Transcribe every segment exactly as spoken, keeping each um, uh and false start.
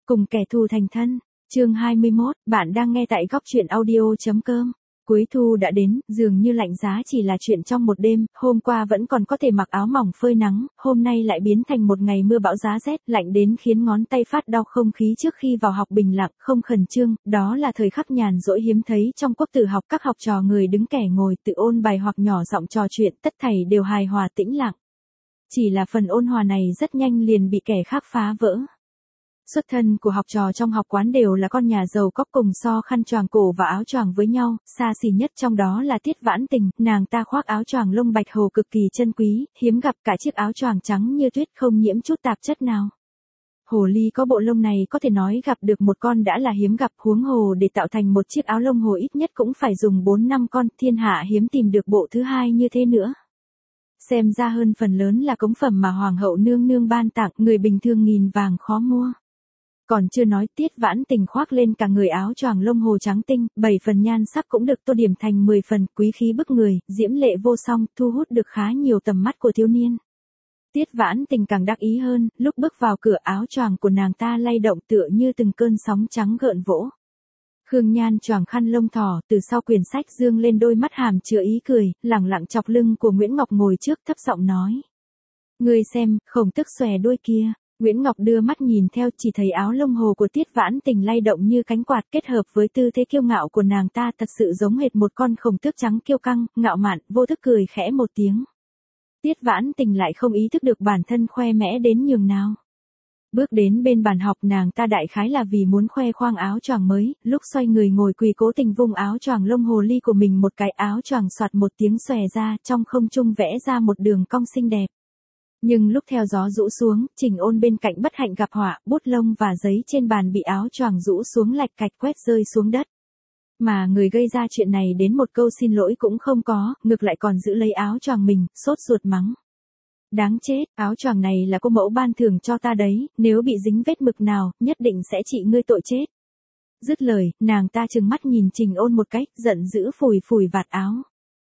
Cùng kẻ thù thành thân, chương hai mươi mốt, bạn đang nghe tại góc truyện audio chấm com. Cuối thu đã đến, dường như lạnh giá chỉ là chuyện trong một đêm, hôm qua vẫn còn có thể mặc áo mỏng phơi nắng, hôm nay lại biến thành một ngày mưa bão giá rét, lạnh đến khiến ngón tay phát đau. Không khí trước khi vào học bình lặng, không khẩn trương, đó là thời khắc nhàn rỗi hiếm thấy trong quốc tử học. Các học trò người đứng kẻ ngồi tự ôn bài hoặc nhỏ giọng trò chuyện, tất thảy đều hài hòa tĩnh lặng. Chỉ là phần ôn hòa này rất nhanh liền bị kẻ khác phá vỡ. Xuất thân của học trò trong học quán đều là con nhà giàu có, cùng so khăn choàng cổ và áo choàng với nhau, xa xỉ nhất trong đó là Tiết Vãn Tình, nàng ta khoác áo choàng lông bạch hồ cực kỳ chân quý, hiếm gặp cả chiếc áo choàng trắng như tuyết không nhiễm chút tạp chất nào. Hồ ly có bộ lông này có thể nói gặp được một con đã là hiếm gặp, huống hồ để tạo thành một chiếc áo lông hồ ít nhất cũng phải dùng bốn năm con, thiên hạ hiếm tìm được bộ thứ hai như thế nữa. Xem ra hơn phần lớn là cống phẩm mà hoàng hậu nương nương ban tặng, người bình thường nghìn vàng khó mua. Còn chưa nói, Tiết Vãn Tình khoác lên cả người áo choàng lông hồ trắng tinh, bảy phần nhan sắc cũng được tô điểm thành mười phần, quý khí bức người, diễm lệ vô song, thu hút được khá nhiều tầm mắt của thiếu niên. Tiết Vãn Tình càng đắc ý hơn, lúc bước vào cửa áo choàng của nàng ta lay động tựa như từng cơn sóng trắng gợn vỗ. Khương Nhan choàng khăn lông thỏ, từ sau quyển sách dương lên đôi mắt hàm chứa ý cười, lẳng lặng chọc lưng của Nguyễn Ngọc ngồi trước, thấp giọng nói: "Ngươi xem, Khổng Tức xòe đuôi kia." Nguyễn Ngọc đưa mắt nhìn theo, chỉ thấy áo lông hồ của Tiết Vãn Tình lay động như cánh quạt, kết hợp với tư thế kiêu ngạo của nàng ta thật sự giống hệt một con khổng tước trắng kiêu căng, ngạo mạn, vô thức cười khẽ một tiếng. Tiết Vãn Tình lại không ý thức được bản thân khoe mẽ đến nhường nào. Bước đến bên bàn học, nàng ta đại khái là vì muốn khoe khoang áo choàng mới, lúc xoay người ngồi quỳ cố tình vung áo choàng lông hồ ly của mình một cái, áo choàng soạt một tiếng xòe ra, trong không trung vẽ ra một đường cong xinh đẹp. Nhưng lúc theo gió rũ xuống, Trình Ôn bên cạnh bất hạnh gặp họa, bút lông và giấy trên bàn bị áo choàng rũ xuống lạch cạch quét rơi xuống đất. Mà người gây ra chuyện này đến một câu xin lỗi cũng không có, ngược lại còn giữ lấy áo choàng mình, sốt ruột mắng: "Đáng chết, áo choàng này là cô mẫu ban thưởng cho ta đấy, nếu bị dính vết mực nào, nhất định sẽ trị ngươi tội chết." Dứt lời, nàng ta trừng mắt nhìn Trình Ôn một cái, giận dữ phủi phủi vạt áo.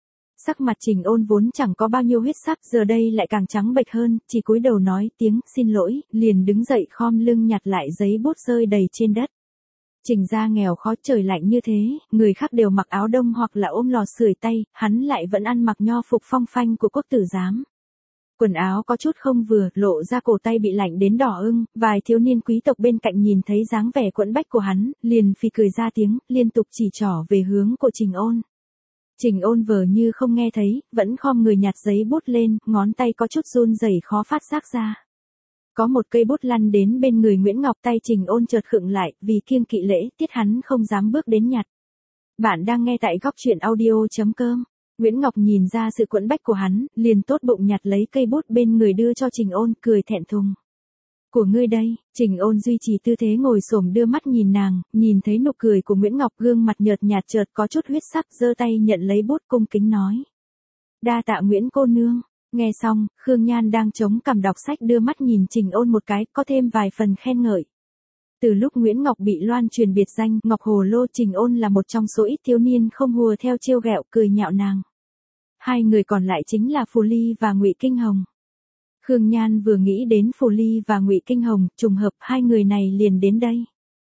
Sắc mặt Trình Ôn vốn chẳng có bao nhiêu huyết sắc, giờ đây lại càng trắng bệch hơn, chỉ cúi đầu nói tiếng xin lỗi, liền đứng dậy khom lưng nhặt lại giấy bút rơi đầy trên đất. Trình gia nghèo khó, trời lạnh như thế, người khác đều mặc áo đông hoặc là ôm lò sưởi tay, hắn lại vẫn ăn mặc nho phục phong phanh của quốc tử giám. Quần áo có chút không vừa, lộ ra cổ tay bị lạnh đến đỏ ưng, vài thiếu niên quý tộc bên cạnh nhìn thấy dáng vẻ quẫn bách của hắn, liền phì cười ra tiếng, liên tục chỉ trỏ về hướng của Trình Ôn. Trình Ôn vờ như không nghe thấy, vẫn khom người nhặt giấy bút lên, ngón tay có chút run rẩy khó phát giác ra. Có một cây bút lăn đến bên người Nguyễn Ngọc, tay Trình Ôn chợt khựng lại, vì kiêng kỵ lễ tiết hắn không dám bước đến nhặt. Bạn đang nghe tại góc truyện audio chấm com. Nguyễn Ngọc nhìn ra sự quẫn bách của hắn, liền tốt bụng nhặt lấy cây bút bên người đưa cho Trình Ôn, cười thẹn thùng: "Của ngươi đây." Trình Ôn duy trì tư thế ngồi xổm đưa mắt nhìn nàng, nhìn thấy nụ cười của Nguyễn Ngọc, gương mặt nhợt nhạt chợt có chút huyết sắc, giơ tay nhận lấy bút cung kính nói: "Đa tạ Nguyễn cô nương." Nghe xong, Khương Nhan đang chống cằm đọc sách đưa mắt nhìn Trình Ôn một cái, có thêm vài phần khen ngợi. Từ lúc Nguyễn Ngọc bị loan truyền biệt danh Ngọc Hồ Lô, Trình Ôn là một trong số ít thiếu niên không hùa theo trêu ghẹo, cười nhạo nàng. Hai người còn lại chính là Phù Ly và Ngụy Kinh Hồng. Khương Nhan vừa nghĩ đến Phù Ly và Ngụy Kinh Hồng, trùng hợp hai người này liền đến đây.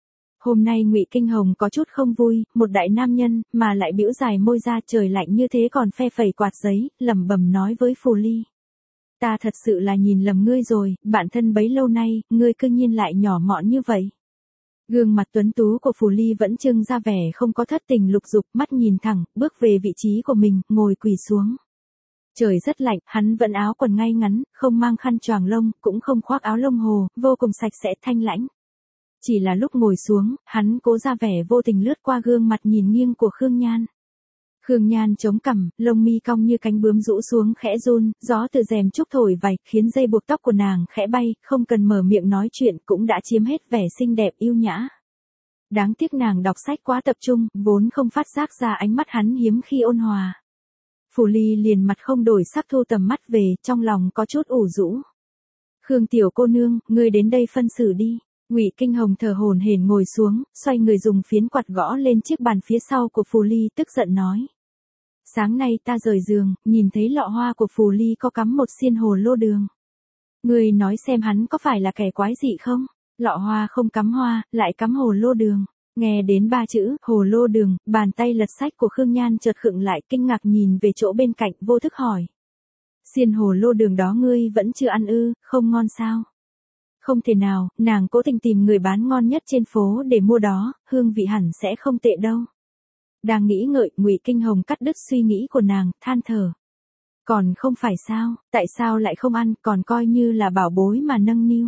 Hôm nay Ngụy Kinh Hồng có chút không vui, một đại nam nhân mà lại bĩu dài môi ra, trời lạnh như thế còn phe phẩy quạt giấy, lẩm bẩm nói với Phù Ly: "Ta thật sự là nhìn lầm ngươi rồi, bạn thân bấy lâu nay, ngươi cư nhiên lại nhỏ mọn như vậy." Gương mặt tuấn tú của Phù Ly vẫn trưng ra vẻ không có thất tình lục dục, mắt nhìn thẳng, bước về vị trí của mình, ngồi quỳ xuống. Trời rất lạnh, hắn vẫn áo quần ngay ngắn, không mang khăn choàng lông, cũng không khoác áo lông hồ, vô cùng sạch sẽ thanh lãnh. Chỉ là lúc ngồi xuống, hắn cố ra vẻ vô tình lướt qua gương mặt nhìn nghiêng của Khương Nhan. Khương Nhan chống cằm, lông mi cong như cánh bướm rũ xuống khẽ run, gió từ rèm trúc thổi vài, khiến dây buộc tóc của nàng khẽ bay, không cần mở miệng nói chuyện cũng đã chiếm hết vẻ xinh đẹp yêu nhã. Đáng tiếc nàng đọc sách quá tập trung, vốn không phát giác ra ánh mắt hắn hiếm khi ôn hòa. Phù Ly liền mặt không đổi sắc thu tầm mắt về, trong lòng có chút ủ rũ. "Khương tiểu cô nương, ngươi đến đây phân xử đi." Ngụy Kinh Hồng thở hổn hển ngồi xuống, xoay người dùng phiến quạt gõ lên chiếc bàn phía sau của Phù Ly, tức giận nói: "Sáng nay ta rời giường, nhìn thấy lọ hoa của Phù Ly có cắm một xiên hồ lô đường. Ngươi nói xem hắn có phải là kẻ quái dị không?" Lọ hoa không cắm hoa, lại cắm hồ lô đường. Nghe đến ba chữ, hồ lô đường, bàn tay lật sách của Khương Nhan chợt khựng lại, kinh ngạc nhìn về chỗ bên cạnh, vô thức hỏi. Xiên hồ lô đường đó ngươi vẫn chưa ăn ư, không ngon sao? Không thể nào, nàng cố tình tìm người bán ngon nhất trên phố để mua đó, hương vị hẳn sẽ không tệ đâu. Đang nghĩ ngợi, Ngụy Kinh Hồng cắt đứt suy nghĩ của nàng, than thở. Còn không phải sao, tại sao lại không ăn, còn coi như là bảo bối mà nâng niu.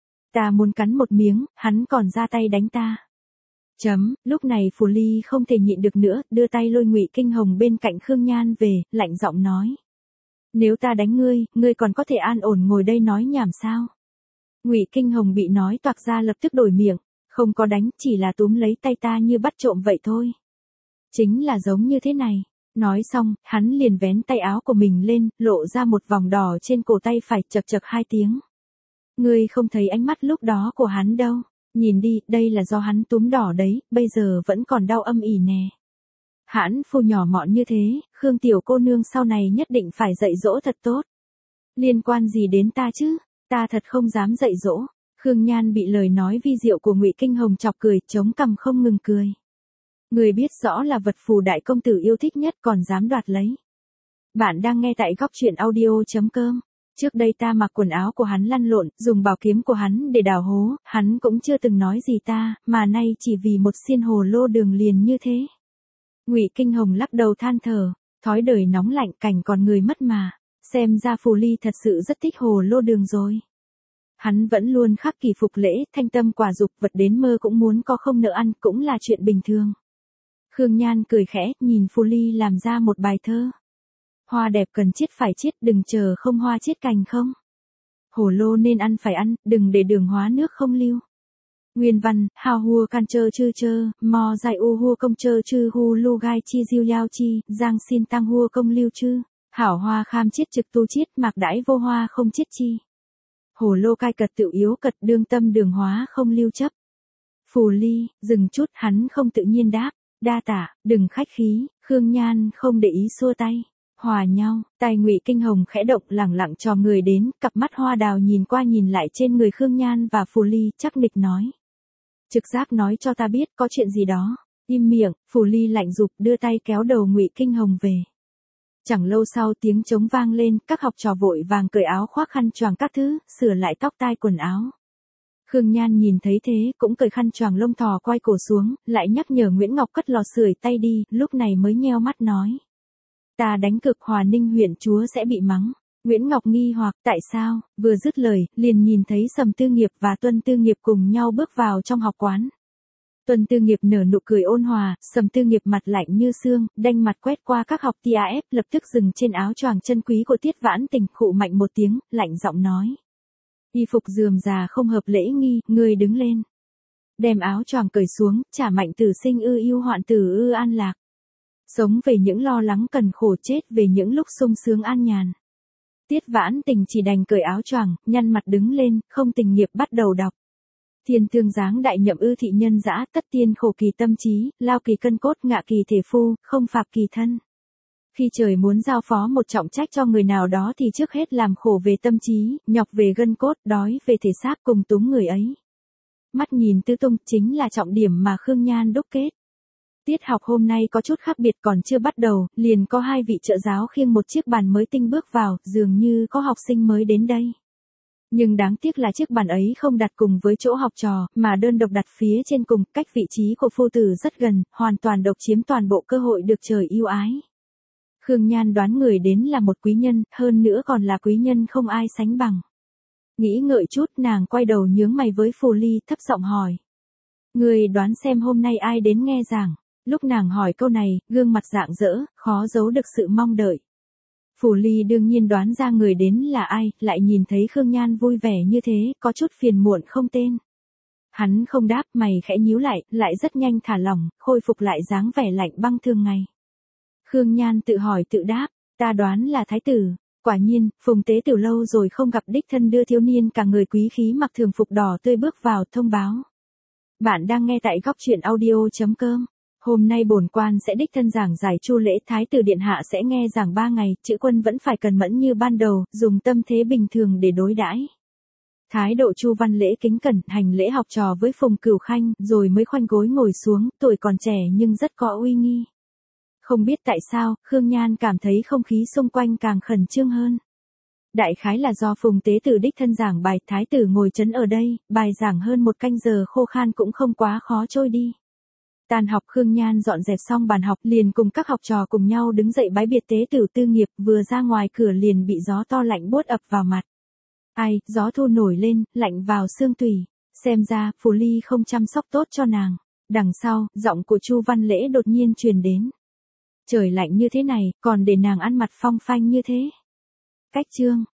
Ta muốn cắn một miếng, hắn còn ra tay đánh ta. Chấm, lúc này Phù Ly không thể nhịn được nữa, đưa tay lôi Ngụy Kinh Hồng bên cạnh Khương Nhan về, lạnh giọng nói. Nếu ta đánh ngươi, ngươi còn có thể an ổn ngồi đây nói nhảm sao? Ngụy Kinh Hồng bị nói toạc ra lập tức đổi miệng, không có đánh, chỉ là túm lấy tay ta như bắt trộm vậy thôi. Chính là giống như thế này. Nói xong, hắn liền vén tay áo của mình lên, lộ ra một vòng đỏ trên cổ tay phải, chật chật hai tiếng. Ngươi không thấy ánh mắt lúc đó của hắn đâu, nhìn đi, đây là do hắn túm đỏ đấy, bây giờ vẫn còn đau âm ỉ nè. Hãn phu nhỏ mọn như thế, Khương tiểu cô nương sau này nhất định phải dạy dỗ thật tốt. Liên quan gì đến ta chứ, ta thật không dám dạy dỗ. Khương Nhan bị lời nói vi diệu của Ngụy Kinh Hồng chọc cười, chống cằm không ngừng cười. Người biết rõ là vật phù đại công tử yêu thích nhất còn dám đoạt lấy. Bạn đang nghe tại góc truyện audio.com. Trước đây ta mặc quần áo của hắn lăn lộn, dùng bảo kiếm của hắn để đào hố, hắn cũng chưa từng nói gì ta, mà nay chỉ vì một xiên hồ lô đường liền như thế. Ngụy Kinh Hồng lắc đầu than thở, thói đời nóng lạnh cảnh còn người mất mà, xem ra Phù Ly thật sự rất thích hồ lô đường rồi. Hắn vẫn luôn khắc kỷ phục lễ, thanh tâm quả dục, vật đến mơ cũng muốn có không nỡ ăn, cũng là chuyện bình thường. Khương Nhan cười khẽ, nhìn Phù Ly làm ra một bài thơ. Hoa đẹp cần chiết phải chiết, đừng chờ không hoa chiết cành không. Hồ lô nên ăn phải ăn, đừng để đường hóa nước không lưu. Nguyên văn, hào hua can chơ chư chơ, mò dài u hua công chơ chư hu lu gai chi diêu yao chi, giang xin tăng hua công lưu chư. Hảo hoa kham chiết trực tu chiết, mạc đãi vô hoa không chiết chi. Hồ lô cai cật tự yếu cật, đương tâm đường hóa không lưu chấp. Phù Ly, dừng chút, hắn không tự nhiên đáp. Đa tả, đừng khách khí, Khương Nhan không để ý xua tay. Hòa nhau, tay Ngụy Kinh Hồng khẽ động, lẳng lặng cho người đến, cặp mắt hoa đào nhìn qua nhìn lại trên người Khương Nhan và Phù Ly, chắc nịch nói. Trực giác nói cho ta biết có chuyện gì đó. Im miệng, Phù Ly lạnh giục, đưa tay kéo đầu Ngụy Kinh Hồng về. Chẳng lâu sau tiếng trống vang lên, các học trò vội vàng cởi áo khoác khăn choàng các thứ, sửa lại tóc tai quần áo. Khương Nhan nhìn thấy thế, cũng cởi khăn choàng lông thò quay cổ xuống, lại nhắc nhở Nguyễn Ngọc cất lò sưởi tay đi, lúc này mới nheo mắt nói. Ta đánh cực Hòa Ninh huyện chúa sẽ bị mắng. Nguyễn Ngọc nghi hoặc, tại sao, vừa dứt lời, liền nhìn thấy Sầm Tư Nghiệp và Tuân Tư Nghiệp cùng nhau bước vào trong học quán. Tuân Tư Nghiệp nở nụ cười ôn hòa, Sầm Tư Nghiệp mặt lạnh như xương, đanh mặt quét qua các học ti a ép, lập tức dừng trên áo choàng chân quý của Tiết Vãn Tình, khụ mạnh một tiếng, lạnh giọng nói. Y phục rườm rà không hợp lễ nghi, ngươi đứng lên. Đem áo choàng cởi xuống, trả mạnh tử sinh ư yêu hoạn tử ư an lạc. Sống về những lo lắng cần khổ, chết về những lúc sung sướng an nhàn. Tiết Vãn Tình chỉ đành cởi áo choàng, nhăn mặt đứng lên, không tình nghiệp bắt đầu đọc. Thiên thương dáng đại nhậm ư thị nhân dã, tất tiên khổ kỳ tâm trí, lao kỳ cân cốt, ngạ kỳ thể phu, không phạp kỳ thân. Khi trời muốn giao phó một trọng trách cho người nào đó thì trước hết làm khổ về tâm trí, nhọc về gân cốt, đói về thể xác, cùng túng người ấy. Mắt nhìn tứ tung chính là trọng điểm mà Khương Nhan đúc kết. Tiết học hôm nay có chút khác biệt, còn chưa bắt đầu, liền có hai vị trợ giáo khiêng một chiếc bàn mới tinh bước vào, dường như có học sinh mới đến đây. Nhưng đáng tiếc là chiếc bàn ấy không đặt cùng với chỗ học trò, mà đơn độc đặt phía trên cùng, cách vị trí của phu tử rất gần, hoàn toàn độc chiếm toàn bộ cơ hội được trời yêu ái. Khương Nhan đoán người đến là một quý nhân, hơn nữa còn là quý nhân không ai sánh bằng. Nghĩ ngợi chút, nàng quay đầu nhướng mày với Phù Ly, thấp giọng hỏi. Người đoán xem hôm nay ai đến nghe giảng. Lúc nàng hỏi câu này, gương mặt rạng rỡ, khó giấu được sự mong đợi. Phù Ly đương nhiên đoán ra người đến là ai, lại nhìn thấy Khương Nhan vui vẻ như thế, có chút phiền muộn không tên. Hắn không đáp, mày khẽ nhíu lại, lại rất nhanh thả lỏng, khôi phục lại dáng vẻ lạnh băng thường ngày. Khương Nhan tự hỏi tự đáp, ta đoán là thái tử. Quả nhiên, Phùng Tế từ lâu rồi không gặp đích thân đưa thiếu niên cả người quý khí mặc thường phục đỏ tươi bước vào, thông báo. Bạn đang nghe tại góc truyện audio.com. Hôm nay bổn quan sẽ đích thân giảng giải chu lễ, thái tử điện hạ sẽ nghe giảng ba ngày, chữ quân vẫn phải cần mẫn như ban đầu, dùng tâm thế bình thường để đối đãi. Thái độ Chu Văn Lễ kính cẩn, hành lễ học trò với Phùng Cửu Khanh, rồi mới khoanh gối ngồi xuống, tuổi còn trẻ nhưng rất có uy nghi. Không biết tại sao, Khương Nhan cảm thấy không khí xung quanh càng khẩn trương hơn. Đại khái là do Phùng tế tử đích thân giảng bài, thái tử ngồi chấn ở đây, bài giảng hơn một canh giờ khô khan cũng không quá khó trôi đi. Tàn học Khương Nhan dọn dẹp xong bàn học, liền cùng các học trò cùng nhau đứng dậy bái biệt tế tử Tư Nghiệp, vừa ra ngoài cửa liền bị gió to lạnh buốt ập vào mặt. Ai, gió thu nổi lên, lạnh vào xương tủy, xem ra, Phù Ly không chăm sóc tốt cho nàng. Đằng sau, giọng của Chu Văn Lễ đột nhiên truyền đến. Trời lạnh như thế này, còn để nàng ăn mặt phong phanh như thế. Cách chương